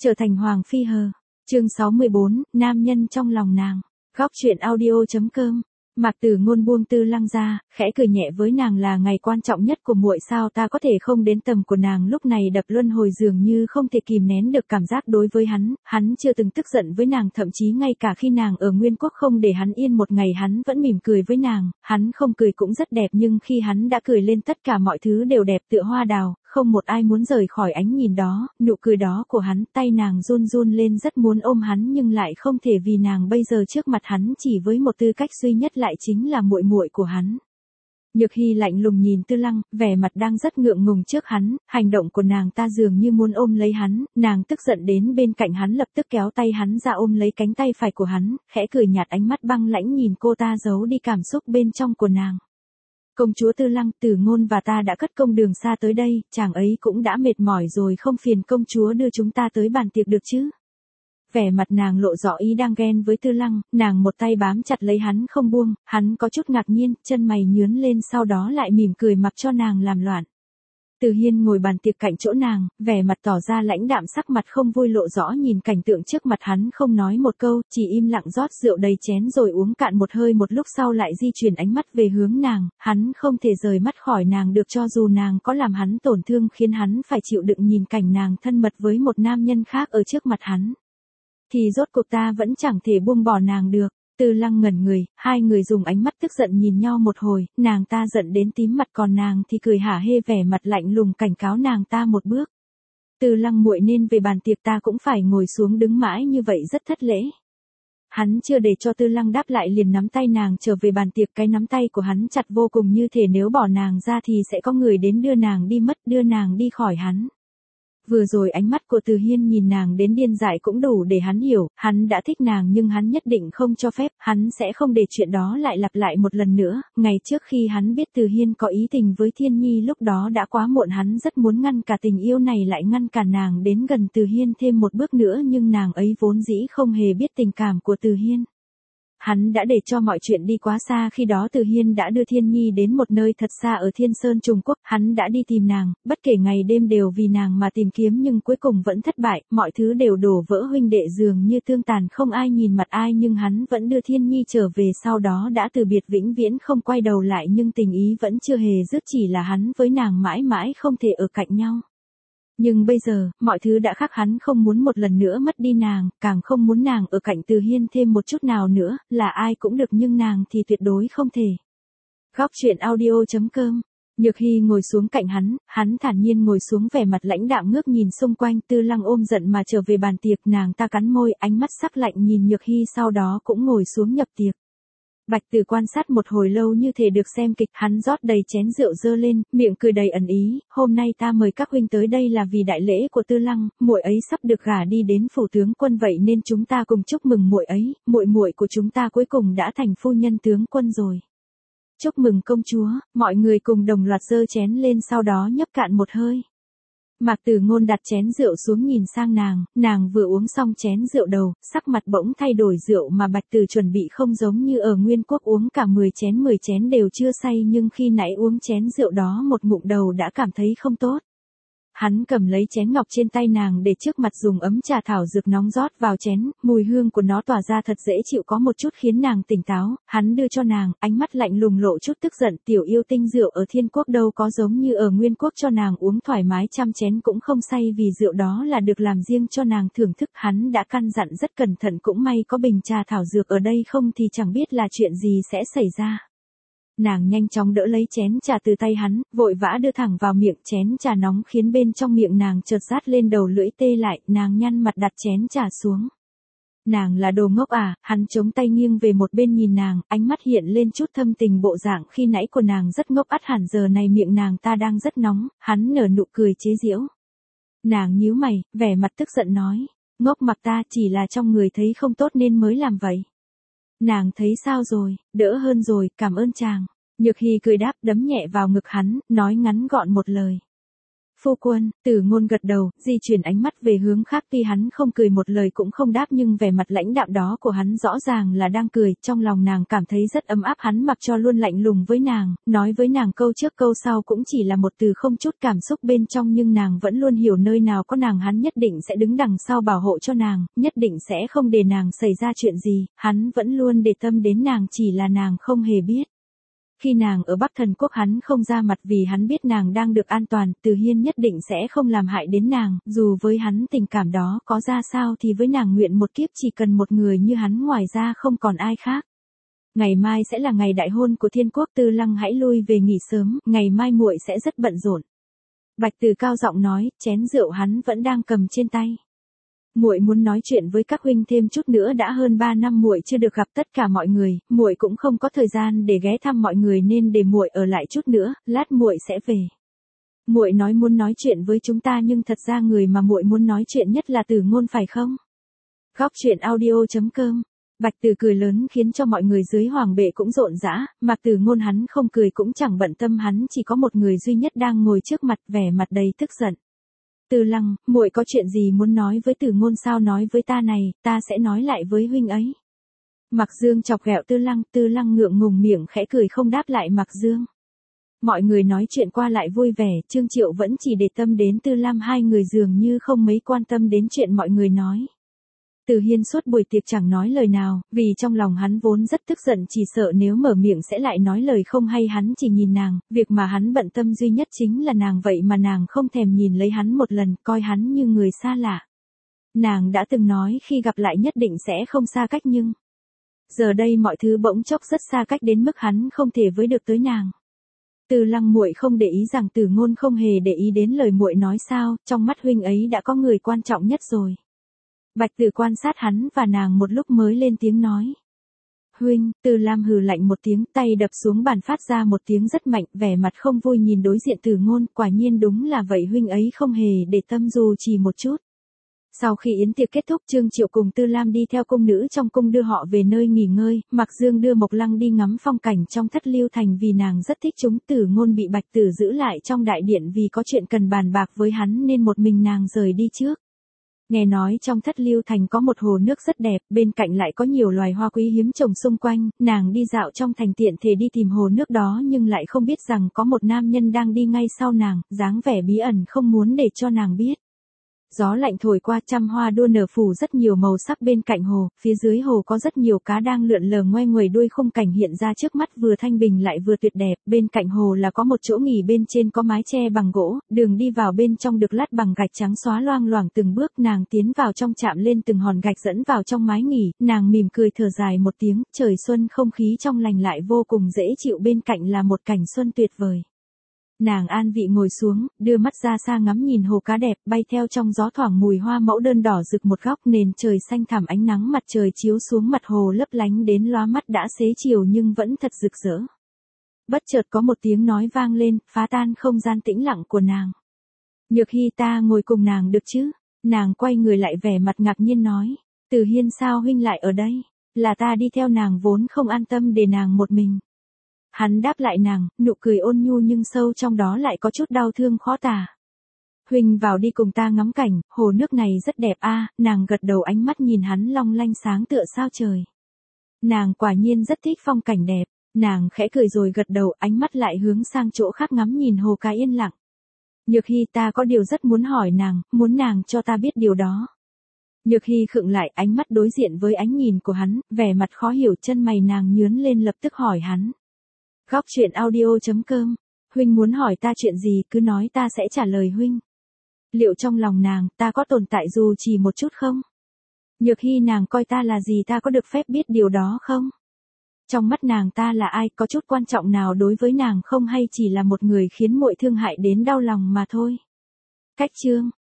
Trở thành Hoàng Phi hờ. Chương 64, nam nhân trong lòng nàng. Góc truyện audio.com. Mạc Tử Ngôn buông Tư Lăng ra, khẽ cười nhẹ với nàng là ngày quan trọng nhất của muội sao ta có thể không đến tầm của nàng lúc này đập luân hồi dường như không thể kìm nén được cảm giác đối với hắn chưa từng tức giận với nàng thậm chí ngay cả khi nàng ở Nguyên Quốc không để hắn yên một ngày hắn vẫn mỉm cười với nàng, hắn không cười cũng rất đẹp nhưng khi hắn đã cười lên tất cả mọi thứ đều đẹp tựa hoa đào, không một ai muốn rời khỏi ánh nhìn đó, nụ cười đó của hắn, tay nàng run run lên rất muốn ôm hắn nhưng lại không thể vì nàng bây giờ trước mặt hắn chỉ với một tư cách duy nhất lại chính là muội muội của hắn. Nhược Hy lạnh lùng nhìn Tư Lăng, vẻ mặt đang rất ngượng ngùng trước hắn, hành động của nàng ta dường như muốn ôm lấy hắn, nàng tức giận đến bên cạnh hắn lập tức kéo tay hắn ra ôm lấy cánh tay phải của hắn, khẽ cười nhạt ánh mắt băng lãnh nhìn cô ta giấu đi cảm xúc bên trong của nàng. Công chúa Tư Lăng, Tử Ngôn và ta đã cất công đường xa tới đây, chàng ấy cũng đã mệt mỏi rồi không phiền công chúa đưa chúng ta tới bàn tiệc được chứ? Vẻ mặt nàng lộ rõ ý đang ghen với Tư Lăng, nàng một tay bám chặt lấy hắn không buông, hắn có chút ngạc nhiên, chân mày nhướng lên sau đó lại mỉm cười mặc cho nàng làm loạn. Từ Hiên ngồi bàn tiệc cạnh chỗ nàng, vẻ mặt tỏ ra lãnh đạm sắc mặt không vui lộ rõ nhìn cảnh tượng trước mặt hắn không nói một câu, chỉ im lặng rót rượu đầy chén rồi uống cạn một hơi một lúc sau lại di chuyển ánh mắt về hướng nàng, hắn không thể rời mắt khỏi nàng được cho dù nàng có làm hắn tổn thương khiến hắn phải chịu đựng nhìn cảnh nàng thân mật với một nam nhân khác ở trước mặt hắn. Thì rốt cuộc ta vẫn chẳng thể buông bỏ nàng được. Tư Lăng ngẩn người, hai người dùng ánh mắt tức giận nhìn nhau một hồi, nàng ta giận đến tím mặt còn nàng thì cười hả hê vẻ mặt lạnh lùng cảnh cáo nàng ta một bước. Tư Lăng muội nên về bàn tiệc ta cũng phải ngồi xuống đứng mãi như vậy rất thất lễ. Hắn chưa để cho Tư Lăng đáp lại liền nắm tay nàng trở về bàn tiệc cái nắm tay của hắn chặt vô cùng như thể nếu bỏ nàng ra thì sẽ có người đến đưa nàng đi mất đưa nàng đi khỏi hắn. Vừa rồi ánh mắt của Từ Hiên nhìn nàng đến điên dại cũng đủ để hắn hiểu, hắn đã thích nàng nhưng hắn nhất định không cho phép, hắn sẽ không để chuyện đó lại lặp lại một lần nữa, ngày trước khi hắn biết Từ Hiên có ý tình với Thiên Nhi lúc đó đã quá muộn hắn rất muốn ngăn cả tình yêu này lại ngăn cản nàng đến gần Từ Hiên thêm một bước nữa nhưng nàng ấy vốn dĩ không hề biết tình cảm của Từ Hiên. Hắn đã để cho mọi chuyện đi quá xa khi đó Từ Hiên đã đưa Thiên Nhi đến một nơi thật xa ở Thiên Sơn Trung Quốc, hắn đã đi tìm nàng, bất kể ngày đêm đều vì nàng mà tìm kiếm nhưng cuối cùng vẫn thất bại, mọi thứ đều đổ vỡ huynh đệ dường như tương tàn không ai nhìn mặt ai nhưng hắn vẫn đưa Thiên Nhi trở về sau đó đã từ biệt vĩnh viễn không quay đầu lại nhưng tình ý vẫn chưa hề dứt chỉ là hắn với nàng mãi mãi không thể ở cạnh nhau. Nhưng bây giờ, mọi thứ đã khác hắn không muốn một lần nữa mất đi nàng, càng không muốn nàng ở cạnh Từ Hiên thêm một chút nào nữa, là ai cũng được nhưng nàng thì tuyệt đối không thể. Góc truyện audio.com. Nhược Hy ngồi xuống cạnh hắn thản nhiên ngồi xuống vẻ mặt lãnh đạm ngước nhìn xung quanh Tư Lăng ôm giận mà trở về bàn tiệc nàng ta cắn môi ánh mắt sắc lạnh nhìn Nhược Hy sau đó cũng ngồi xuống nhập tiệc. Bạch Tử quan sát một hồi lâu như thể được xem kịch, hắn rót đầy chén rượu dơ lên, miệng cười đầy ẩn ý, hôm nay ta mời các huynh tới đây là vì đại lễ của Tư Lăng, muội ấy sắp được gả đi đến phủ tướng quân vậy nên chúng ta cùng chúc mừng muội ấy, muội của chúng ta cuối cùng đã thành phu nhân tướng quân rồi. Chúc mừng công chúa, mọi người cùng đồng loạt dơ chén lên sau đó nhấp cạn một hơi. Mạc Tử Ngôn đặt chén rượu xuống nhìn sang nàng vừa uống xong chén rượu đầu, sắc mặt bỗng thay đổi rượu mà Bạch Tử chuẩn bị không giống như ở Nguyên Quốc uống cả 10 chén đều chưa say nhưng khi nãy uống chén rượu đó một ngụm đầu đã cảm thấy không tốt. Hắn cầm lấy chén ngọc trên tay nàng để trước mặt dùng ấm trà thảo dược nóng rót vào chén, mùi hương của nó tỏa ra thật dễ chịu có một chút khiến nàng tỉnh táo, hắn đưa cho nàng, ánh mắt lạnh lùng lộ chút tức giận, tiểu yêu tinh rượu ở Thiên Quốc đâu có giống như ở Nguyên Quốc cho nàng uống thoải mái trăm chén cũng không say vì rượu đó là được làm riêng cho nàng thưởng thức, hắn đã căn dặn rất cẩn thận cũng may có bình trà thảo dược ở đây không thì chẳng biết là chuyện gì sẽ xảy ra. Nàng nhanh chóng đỡ lấy chén trà từ tay hắn, vội vã đưa thẳng vào miệng chén trà nóng khiến bên trong miệng nàng chợt rát lên đầu lưỡi tê lại, nàng nhăn mặt đặt chén trà xuống. Nàng là đồ ngốc à, hắn chống tay nghiêng về một bên nhìn nàng, ánh mắt hiện lên chút thâm tình bộ dạng khi nãy của nàng rất ngốc ắt hẳn giờ này miệng nàng ta đang rất nóng, hắn nở nụ cười chế giễu. Nàng nhíu mày, vẻ mặt tức giận nói, ngốc mặc ta chỉ là trong người thấy không tốt nên mới làm vậy. Nàng thấy sao rồi, đỡ hơn rồi, cảm ơn chàng. Nhược Hy cười đáp đấm nhẹ vào ngực hắn, nói ngắn gọn một lời. Phu quân, Từ Ngôn gật đầu, di chuyển ánh mắt về hướng khác, tuy hắn không cười một lời cũng không đáp nhưng vẻ mặt lãnh đạm đó của hắn rõ ràng là đang cười, trong lòng nàng cảm thấy rất ấm áp, hắn mặc cho luôn lạnh lùng với nàng, nói với nàng câu trước câu sau cũng chỉ là một từ không chút cảm xúc bên trong nhưng nàng vẫn luôn hiểu nơi nào có nàng hắn nhất định sẽ đứng đằng sau bảo hộ cho nàng, nhất định sẽ không để nàng xảy ra chuyện gì, hắn vẫn luôn để tâm đến nàng chỉ là nàng không hề biết. Khi nàng ở Bắc Thần Quốc hắn không ra mặt vì hắn biết nàng đang được an toàn, Từ Hiên nhất định sẽ không làm hại đến nàng, dù với hắn tình cảm đó có ra sao thì với nàng nguyện một kiếp chỉ cần một người như hắn ngoài ra không còn ai khác. Ngày mai sẽ là ngày đại hôn của Thiên Quốc, Tư Lăng hãy lui về nghỉ sớm, ngày mai muội sẽ rất bận rộn. Bạch Từ cao giọng nói, chén rượu hắn vẫn đang cầm trên tay. Muội muốn nói chuyện với các huynh thêm chút nữa, đã hơn 3 năm muội chưa được gặp tất cả mọi người, muội cũng không có thời gian để ghé thăm mọi người nên để muội ở lại chút nữa, lát muội sẽ về. Muội nói muốn nói chuyện với chúng ta nhưng thật ra người mà muội muốn nói chuyện nhất là Từ Ngôn phải không? Góc truyện audio.com. Bạch Từ cười lớn khiến cho mọi người dưới Hoàng Bệ cũng rộn rã, mặc Từ Ngôn hắn không cười cũng chẳng bận tâm, hắn chỉ có một người duy nhất đang ngồi trước mặt, vẻ mặt đầy tức giận. Từ Lăng, muội có chuyện gì muốn nói với Từ Ngôn sao, nói với ta này, ta sẽ nói lại với huynh ấy. Mạc Dương chọc ghẹo Tư Lăng ngượng ngùng miệng khẽ cười không đáp lại Mạc Dương. Mọi người nói chuyện qua lại vui vẻ, Trương Triệu vẫn chỉ để tâm đến Tư Lam, hai người dường như không mấy quan tâm đến chuyện mọi người nói. Từ Hiên suốt buổi tiệc chẳng nói lời nào, vì trong lòng hắn vốn rất tức giận, chỉ sợ nếu mở miệng sẽ lại nói lời không hay, hắn chỉ nhìn nàng, việc mà hắn bận tâm duy nhất chính là nàng, vậy mà nàng không thèm nhìn lấy hắn một lần, coi hắn như người xa lạ. Nàng đã từng nói khi gặp lại nhất định sẽ không xa cách nhưng giờ đây mọi thứ bỗng chốc rất xa cách đến mức hắn không thể với được tới nàng. Từ Lăng, muội không để ý rằng Từ Ngôn không hề để ý đến lời muội nói sao, trong mắt huynh ấy đã có người quan trọng nhất rồi. Bạch Từ quan sát hắn và nàng một lúc mới lên tiếng nói. Huynh, Từ Lam hừ lạnh một tiếng, tay đập xuống bàn phát ra một tiếng rất mạnh, vẻ mặt không vui nhìn đối diện Từ Ngôn, quả nhiên đúng là vậy, huynh ấy không hề để tâm dù chỉ một chút. Sau khi yến tiệc kết thúc, Trương Triệu cùng Tư Lam đi theo cung nữ trong cung đưa họ về nơi nghỉ ngơi, Mạc Dương đưa Mộc Lăng đi ngắm phong cảnh trong Thất Lưu Thành vì nàng rất thích chúng. Từ Ngôn bị Bạch Từ giữ lại trong đại điện vì có chuyện cần bàn bạc với hắn nên một mình nàng rời đi trước. Nghe nói trong Thất Lưu Thành có một hồ nước rất đẹp, bên cạnh lại có nhiều loài hoa quý hiếm trồng xung quanh, nàng đi dạo trong thành tiện thể đi tìm hồ nước đó nhưng lại không biết rằng có một nam nhân đang đi ngay sau nàng, dáng vẻ bí ẩn không muốn để cho nàng biết. Gió lạnh thổi qua, trăm hoa đua nở phủ rất nhiều màu sắc bên cạnh hồ, phía dưới hồ có rất nhiều cá đang lượn lờ ngoe nguẩy đuôi, khung cảnh hiện ra trước mắt vừa thanh bình lại vừa tuyệt đẹp, bên cạnh hồ là có một chỗ nghỉ, bên trên có mái che bằng gỗ, đường đi vào bên trong được lát bằng gạch trắng xóa loang loảng từng bước, nàng tiến vào trong chạm lên từng hòn gạch dẫn vào trong mái nghỉ, nàng mỉm cười thở dài một tiếng, trời xuân không khí trong lành lại vô cùng dễ chịu, bên cạnh là một cảnh xuân tuyệt vời. Nàng an vị ngồi xuống, đưa mắt ra xa ngắm nhìn hồ cá đẹp bay theo trong gió, thoảng mùi hoa mẫu đơn đỏ rực một góc, nền trời xanh thẳm, ánh nắng mặt trời chiếu xuống mặt hồ lấp lánh đến lóa mắt, đã xế chiều nhưng vẫn thật rực rỡ. Bất chợt có một tiếng nói vang lên, phá tan không gian tĩnh lặng của nàng. Nhược Hy, ta ngồi cùng nàng được chứ? Nàng quay người lại vẻ mặt ngạc nhiên nói. Từ Hiên, sao huynh lại ở đây? Là ta đi theo nàng vốn không an tâm để nàng một mình. Hắn đáp lại nàng, nụ cười ôn nhu nhưng sâu trong đó lại có chút đau thương khó tả. Huynh vào đi cùng ta ngắm cảnh, hồ nước này rất đẹp a. Nàng gật đầu, ánh mắt nhìn hắn long lanh sáng tựa sao trời. Nàng quả nhiên rất thích phong cảnh đẹp, nàng khẽ cười rồi gật đầu, ánh mắt lại hướng sang chỗ khác ngắm nhìn hồ cá yên lặng. Nhược Hy, ta có điều rất muốn hỏi nàng, muốn nàng cho ta biết điều đó. Nhược Hy khựng lại, ánh mắt đối diện với ánh nhìn của hắn, vẻ mặt khó hiểu, chân mày nàng nhướng lên lập tức hỏi hắn. Góc truyện audio.com. Huynh muốn hỏi ta chuyện gì cứ nói, ta sẽ trả lời huynh. Liệu trong lòng nàng, ta có tồn tại dù chỉ một chút không? Nhược Hy, nàng coi ta là gì, ta có được phép biết điều đó không? Trong mắt nàng ta là ai, có chút quan trọng nào đối với nàng không, hay chỉ là một người khiến muội thương hại đến đau lòng mà thôi? Cách chương.